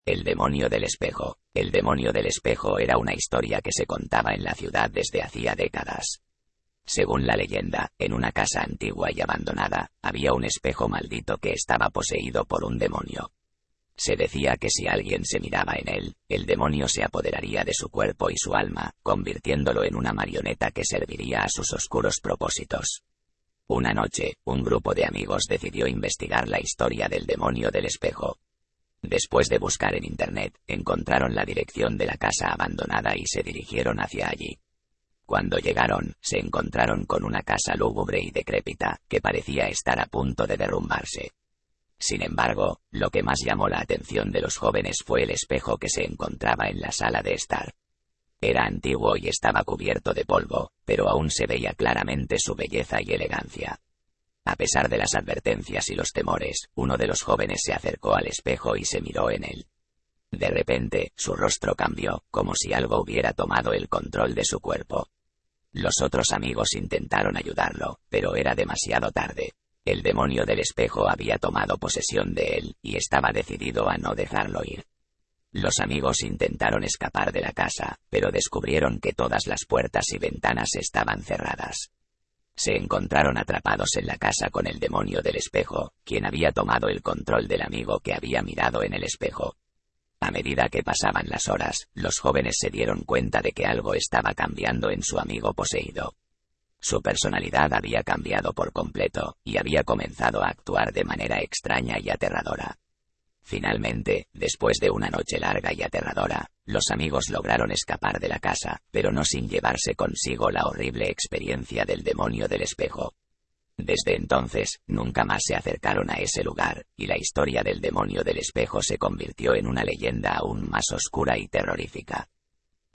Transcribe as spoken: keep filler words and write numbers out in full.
El demonio del espejo. El demonio del espejo era una historia que se contaba en la ciudad desde hacía décadas. Según la leyenda, en una casa antigua y abandonada, había un espejo maldito que estaba poseído por un demonio. Se decía que si alguien se miraba en él, el demonio se apoderaría de su cuerpo y su alma, convirtiéndolo en una marioneta que serviría a sus oscuros propósitos. Una noche, un grupo de amigos decidió investigar la historia del demonio del espejo. Después de buscar en internet, encontraron la dirección de la casa abandonada y se dirigieron hacia allí. Cuando llegaron, se encontraron con una casa lúgubre y decrépita, que parecía estar a punto de derrumbarse. Sin embargo, lo que más llamó la atención de los jóvenes fue el espejo que se encontraba en la sala de estar. Era antiguo y estaba cubierto de polvo, pero aún se veía claramente su belleza y elegancia. A pesar de las advertencias y los temores, uno de los jóvenes se acercó al espejo y se miró en él. De repente, su rostro cambió, como si algo hubiera tomado el control de su cuerpo. Los otros amigos intentaron ayudarlo, pero era demasiado tarde. El demonio del espejo había tomado posesión de él, y estaba decidido a no dejarlo ir. Los amigos intentaron escapar de la casa, pero descubrieron que todas las puertas y ventanas estaban cerradas. Se encontraron atrapados en la casa con el demonio del espejo, quien había tomado el control del amigo que había mirado en el espejo. A medida que pasaban las horas, los jóvenes se dieron cuenta de que algo estaba cambiando en su amigo poseído. Su personalidad había cambiado por completo, y había comenzado a actuar de manera extraña y aterradora. Finalmente, después de una noche larga y aterradora, los amigos lograron escapar de la casa, pero no sin llevarse consigo la horrible experiencia del demonio del espejo. Desde entonces, nunca más se acercaron a ese lugar, y la historia del demonio del espejo se convirtió en una leyenda aún más oscura y terrorífica.